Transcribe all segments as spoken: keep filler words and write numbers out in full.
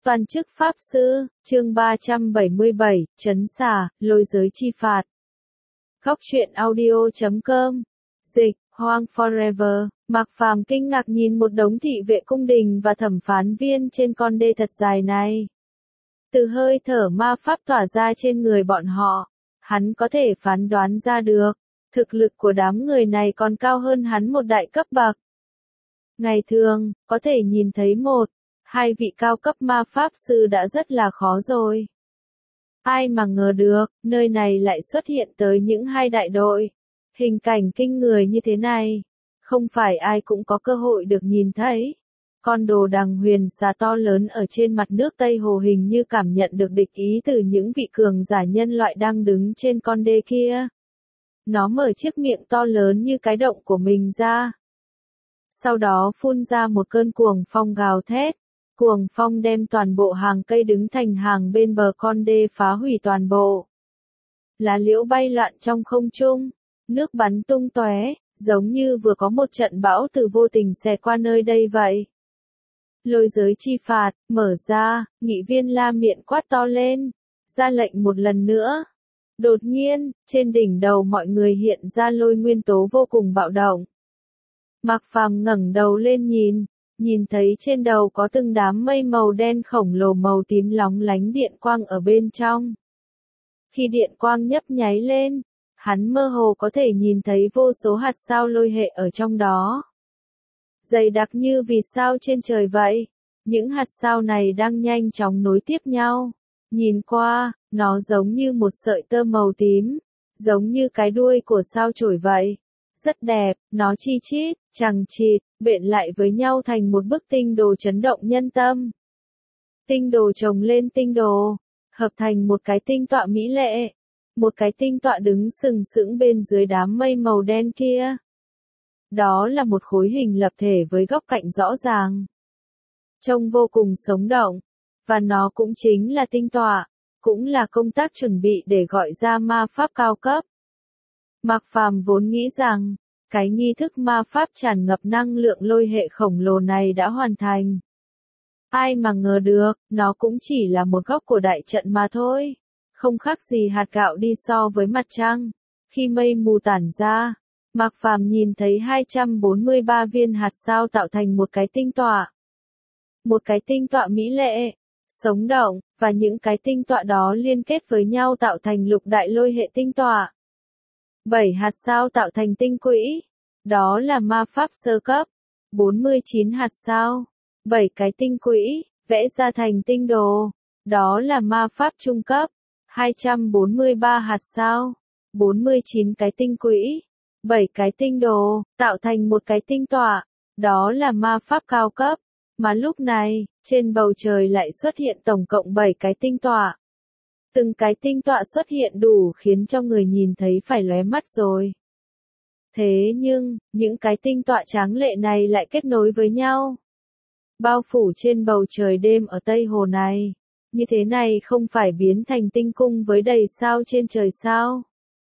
Toàn chức Pháp Sư, chương ba trăm bảy mươi bảy, Trấn Xả, Lôi Giới Chi Phạt. Góc truyện audio chấm com. Dịch, Hoang Forever. Mạc Phàm kinh ngạc nhìn một đống thị vệ cung đình và thẩm phán viên trên con đê thật dài này. Từ hơi thở ma pháp tỏa ra trên người bọn họ, hắn có thể phán đoán ra được, thực lực của đám người này còn cao hơn hắn một đại cấp bậc. Ngày thường, có thể nhìn thấy một, hai vị cao cấp ma pháp sư đã rất là khó rồi. Ai mà ngờ được, nơi này lại xuất hiện tới những hai đại đội. Hình cảnh kinh người như thế này, không phải ai cũng có cơ hội được nhìn thấy. Con đồ đằng huyền xà to lớn ở trên mặt nước Tây Hồ hình như cảm nhận được địch ý từ những vị cường giả nhân loại đang đứng trên con đê kia. Nó mở chiếc miệng to lớn như cái động của mình ra. Sau đó phun ra một cơn cuồng phong gào thét. Cuồng phong đem toàn bộ hàng cây đứng thành hàng bên bờ con đê phá hủy toàn bộ. Lá liễu bay loạn trong không trung, nước bắn tung tóe, giống như vừa có một trận bão từ vô tình xẹt qua nơi đây vậy. Lôi giới chi phạt, mở ra, nghị viên La Miện quát to lên, ra lệnh một lần nữa. Đột nhiên, trên đỉnh đầu mọi người hiện ra lôi nguyên tố vô cùng bạo động. Mạc Phàm ngẩng đầu lên nhìn. Nhìn thấy trên đầu có từng đám mây màu đen khổng lồ màu tím lóng lánh điện quang ở bên trong. Khi điện quang nhấp nháy lên, hắn mơ hồ có thể nhìn thấy vô số hạt sao lôi hệ ở trong đó. Dày đặc như vì sao trên trời vậy. Những hạt sao này đang nhanh chóng nối tiếp nhau. Nhìn qua, nó giống như một sợi tơ màu tím, giống như cái đuôi của sao chổi vậy. Rất đẹp, nó chi chít, chằng chịt, bện lại với nhau thành một bức tinh đồ chấn động nhân tâm. Tinh đồ chồng lên tinh đồ, hợp thành một cái tinh tọa mỹ lệ. Một cái tinh tọa đứng sừng sững bên dưới đám mây màu đen kia. Đó là một khối hình lập thể với góc cạnh rõ ràng. Trông vô cùng sống động. Và nó cũng chính là tinh tọa, cũng là công tác chuẩn bị để gọi ra ma pháp cao cấp. Mạc Phàm vốn nghĩ rằng, cái nghi thức ma pháp tràn ngập năng lượng lôi hệ khổng lồ này đã hoàn thành. Ai mà ngờ được, nó cũng chỉ là một góc của đại trận mà thôi. Không khác gì hạt gạo đi so với mặt trăng. Khi mây mù tản ra, Mạc Phàm nhìn thấy hai trăm bốn mươi ba viên hạt sao tạo thành một cái tinh tọa. Một cái tinh tọa mỹ lệ, sống động, và những cái tinh tọa đó liên kết với nhau tạo thành lục đại lôi hệ tinh tọa. Bảy hạt sao tạo thành tinh quỹ. Đó là ma pháp sơ cấp. bốn mươi chín hạt sao. bảy cái tinh quỹ, vẽ ra thành tinh đồ. Đó là ma pháp trung cấp. hai trăm bốn mươi ba hạt sao. bốn mươi chín cái tinh quỹ. bảy cái tinh đồ, tạo thành một cái tinh tọa. Đó là ma pháp cao cấp. Mà lúc này, trên bầu trời lại xuất hiện tổng cộng bảy cái tinh tọa. Từng cái tinh tọa xuất hiện đủ khiến cho người nhìn thấy phải lóe mắt rồi. Thế nhưng, những cái tinh tọa tráng lệ này lại kết nối với nhau. Bao phủ trên bầu trời đêm ở Tây Hồ này. Như thế này không phải biến thành tinh cung với đầy sao trên trời sao?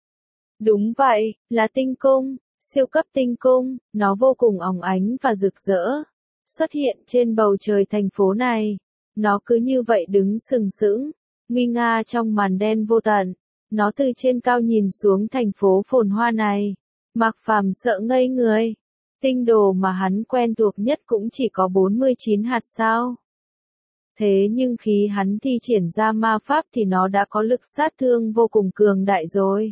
Đúng vậy, là tinh cung, siêu cấp tinh cung, nó vô cùng óng ánh và rực rỡ. Xuất hiện trên bầu trời thành phố này. Nó cứ như vậy đứng sừng sững. Nguy nga trong màn đen vô tận, nó từ trên cao nhìn xuống thành phố phồn hoa này. Mạc Phàm sợ ngây người. Tinh đồ mà hắn quen thuộc nhất cũng chỉ có bốn mươi chín hạt sao. Thế nhưng khi hắn thi triển ra ma pháp thì nó đã có lực sát thương vô cùng cường đại rồi.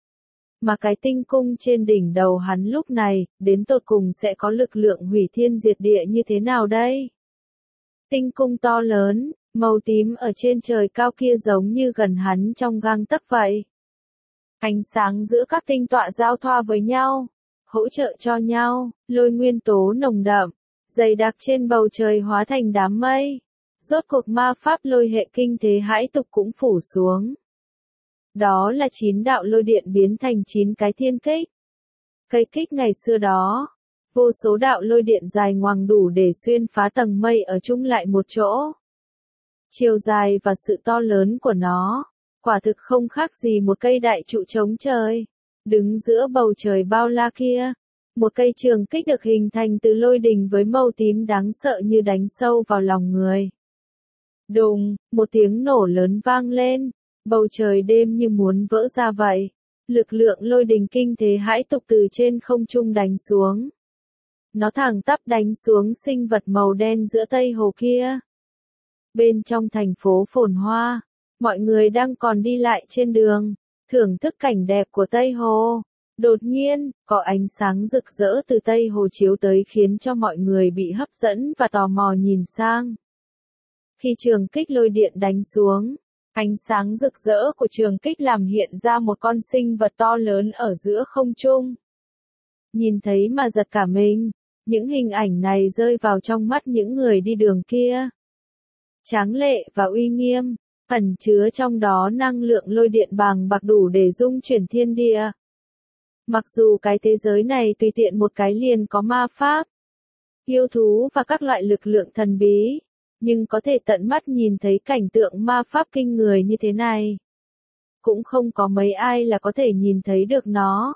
Mà cái tinh cung trên đỉnh đầu hắn lúc này, đến tột cùng sẽ có lực lượng hủy thiên diệt địa như thế nào đây? Tinh cung to lớn, màu tím ở trên trời cao kia giống như gần hắn trong gang tấc vậy. Ánh sáng giữa các tinh tọa giao thoa với nhau, hỗ trợ cho nhau, lôi nguyên tố nồng đậm, dày đặc trên bầu trời hóa thành đám mây. Rốt cuộc ma pháp lôi hệ kinh thế hãi tục cũng phủ xuống. Đó là chín đạo lôi điện biến thành chín cái thiên kích. Cây kích ngày xưa đó, vô số đạo lôi điện dài ngoằng đủ để xuyên phá tầng mây ở chung lại một chỗ. Chiều dài và sự to lớn của nó, quả thực không khác gì một cây đại trụ chống trời. Đứng giữa bầu trời bao la kia, một cây trường kích được hình thành từ lôi đình với màu tím đáng sợ như đánh sâu vào lòng người. Đùng, một tiếng nổ lớn vang lên, bầu trời đêm như muốn vỡ ra vậy. Lực lượng lôi đình kinh thế hãi tục từ trên không trung đánh xuống. Nó thẳng tắp đánh xuống sinh vật màu đen giữa Tây Hồ kia. Bên trong thành phố phồn hoa, mọi người đang còn đi lại trên đường, thưởng thức cảnh đẹp của Tây Hồ. Đột nhiên, có ánh sáng rực rỡ từ Tây Hồ chiếu tới khiến cho mọi người bị hấp dẫn và tò mò nhìn sang. Khi trường kích lôi điện đánh xuống, ánh sáng rực rỡ của trường kích làm hiện ra một con sinh vật to lớn ở giữa không trung. Nhìn thấy mà giật cả mình, những hình ảnh này rơi vào trong mắt những người đi đường kia. Tráng lệ và uy nghiêm, ẩn chứa trong đó năng lượng lôi điện bàng bạc đủ để dung chuyển thiên địa. Mặc dù cái thế giới này tùy tiện một cái liền có ma pháp, yêu thú và các loại lực lượng thần bí, nhưng có thể tận mắt nhìn thấy cảnh tượng ma pháp kinh người như thế này. Cũng không có mấy ai là có thể nhìn thấy được nó.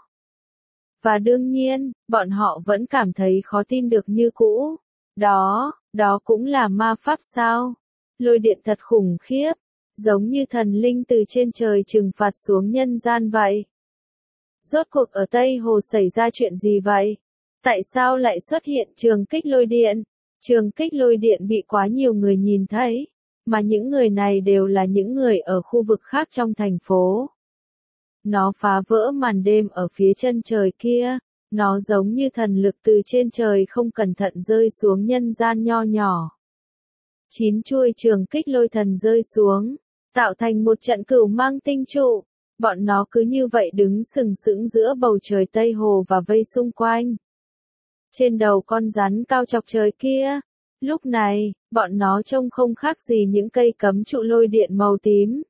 Và đương nhiên, bọn họ vẫn cảm thấy khó tin được như cũ. Đó, đó cũng là ma pháp sao? Lôi điện thật khủng khiếp, giống như thần linh từ trên trời trừng phạt xuống nhân gian vậy. Rốt cuộc ở Tây Hồ xảy ra chuyện gì vậy? Tại sao lại xuất hiện trường kích lôi điện? Trường kích lôi điện bị quá nhiều người nhìn thấy, mà những người này đều là những người ở khu vực khác trong thành phố. Nó phá vỡ màn đêm ở phía chân trời kia, nó giống như thần lực từ trên trời không cẩn thận rơi xuống nhân gian nho nhỏ. Chín chuôi trường kích lôi thần rơi xuống, tạo thành một trận cửu mang tinh trụ. Bọn nó cứ như vậy đứng sừng sững giữa bầu trời Tây Hồ và vây xung quanh. Trên đầu con rắn cao chọc trời kia, lúc này, bọn nó trông không khác gì những cây cấm trụ lôi điện màu tím.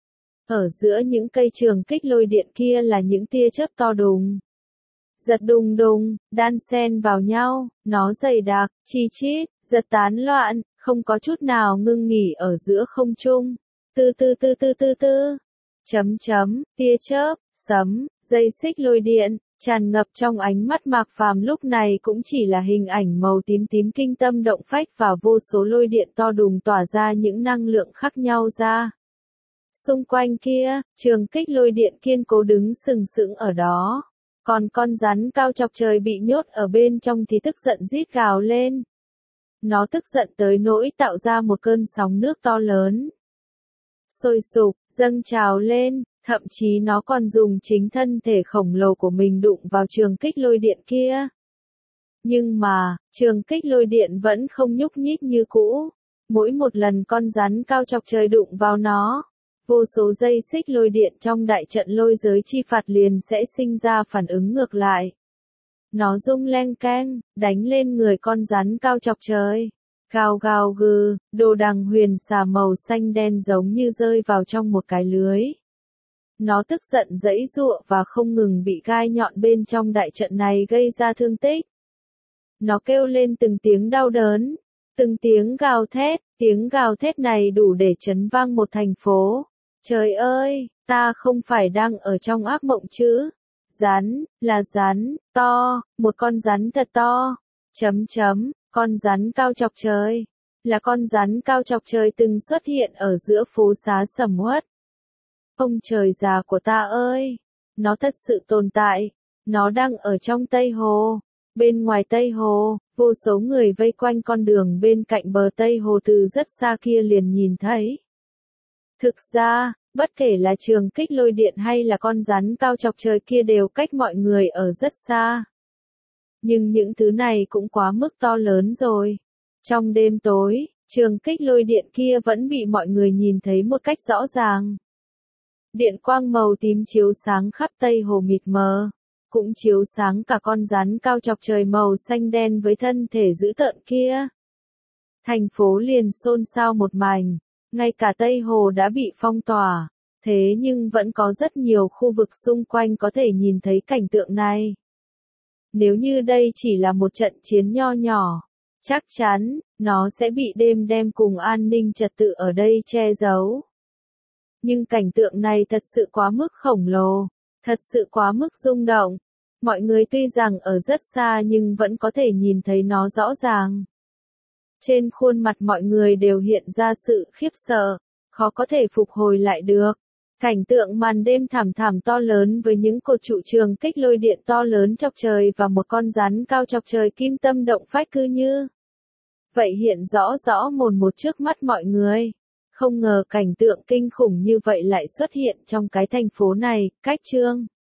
Ở giữa những cây trường kích lôi điện kia là những tia chớp to đùng. Giật đùng đùng, đan xen vào nhau, nó dày đặc, chi chít, giật tán loạn, không có chút nào ngưng nghỉ ở giữa không trung. Tư tư tư tư tư tư. Chấm chấm, tia chớp, sấm, dây xích lôi điện, tràn ngập trong ánh mắt Mạc Phàm lúc này cũng chỉ là hình ảnh màu tím tím kinh tâm động phách và vô số lôi điện to đùng tỏa ra những năng lượng khác nhau ra. Xung quanh kia, trường kích lôi điện kiên cố đứng sừng sững ở đó. Còn con rắn cao chọc trời bị nhốt ở bên trong thì tức giận rít gào lên. Nó tức giận tới nỗi tạo ra một cơn sóng nước to lớn. Sôi sục, dâng trào lên, thậm chí nó còn dùng chính thân thể khổng lồ của mình đụng vào trường kích lôi điện kia. Nhưng mà, trường kích lôi điện vẫn không nhúc nhích như cũ. Mỗi một lần con rắn cao chọc trời đụng vào nó, vô số dây xích lôi điện trong đại trận lôi giới chi phạt liền sẽ sinh ra phản ứng ngược lại. Nó rung leng keng, đánh lên người con rắn cao chọc trời. Gào gào gừ, đồ đằng huyền xà màu xanh đen giống như rơi vào trong một cái lưới. Nó tức giận giãy giụa và không ngừng bị gai nhọn bên trong đại trận này gây ra thương tích. Nó kêu lên từng tiếng đau đớn, từng tiếng gào thét, tiếng gào thét này đủ để chấn vang một thành phố. Trời ơi, ta không phải đang ở trong ác mộng chứ? Rắn, là rắn, to, một con rắn thật to. Chấm chấm, con rắn cao chọc trời. Là con rắn cao chọc trời từng xuất hiện ở giữa phố xá sầm uất. Ông trời già của ta ơi, nó thật sự tồn tại. Nó đang ở trong Tây Hồ. Bên ngoài Tây Hồ, vô số người vây quanh con đường bên cạnh bờ Tây Hồ từ rất xa kia liền nhìn thấy. Thực ra, bất kể là trường kích lôi điện hay là con rắn cao chọc trời kia đều cách mọi người ở rất xa. Nhưng những thứ này cũng quá mức to lớn rồi. Trong đêm tối, trường kích lôi điện kia vẫn bị mọi người nhìn thấy một cách rõ ràng. Điện quang màu tím chiếu sáng khắp Tây Hồ mịt mờ, cũng chiếu sáng cả con rắn cao chọc trời màu xanh đen với thân thể dữ tợn kia. Thành phố liền xôn xao một mảnh, ngay cả Tây Hồ đã bị phong tỏa, thế nhưng vẫn có rất nhiều khu vực xung quanh có thể nhìn thấy cảnh tượng này. Nếu như đây chỉ là một trận chiến nho nhỏ, chắc chắn, nó sẽ bị đêm đêm cùng an ninh trật tự ở đây che giấu. Nhưng cảnh tượng này thật sự quá mức khổng lồ, thật sự quá mức rung động. Mọi người tuy rằng ở rất xa nhưng vẫn có thể nhìn thấy nó rõ ràng. Trên khuôn mặt mọi người đều hiện ra sự khiếp sợ, khó có thể phục hồi lại được. Cảnh tượng màn đêm thảm thảm to lớn với những cột trụ trường kích lôi điện to lớn chọc trời và một con rắn cao chọc trời kim tâm động phách cứ như vậy hiện rõ rõ mồn một trước mắt mọi người. Không ngờ cảnh tượng kinh khủng như vậy lại xuất hiện trong cái thành phố này, cách Trương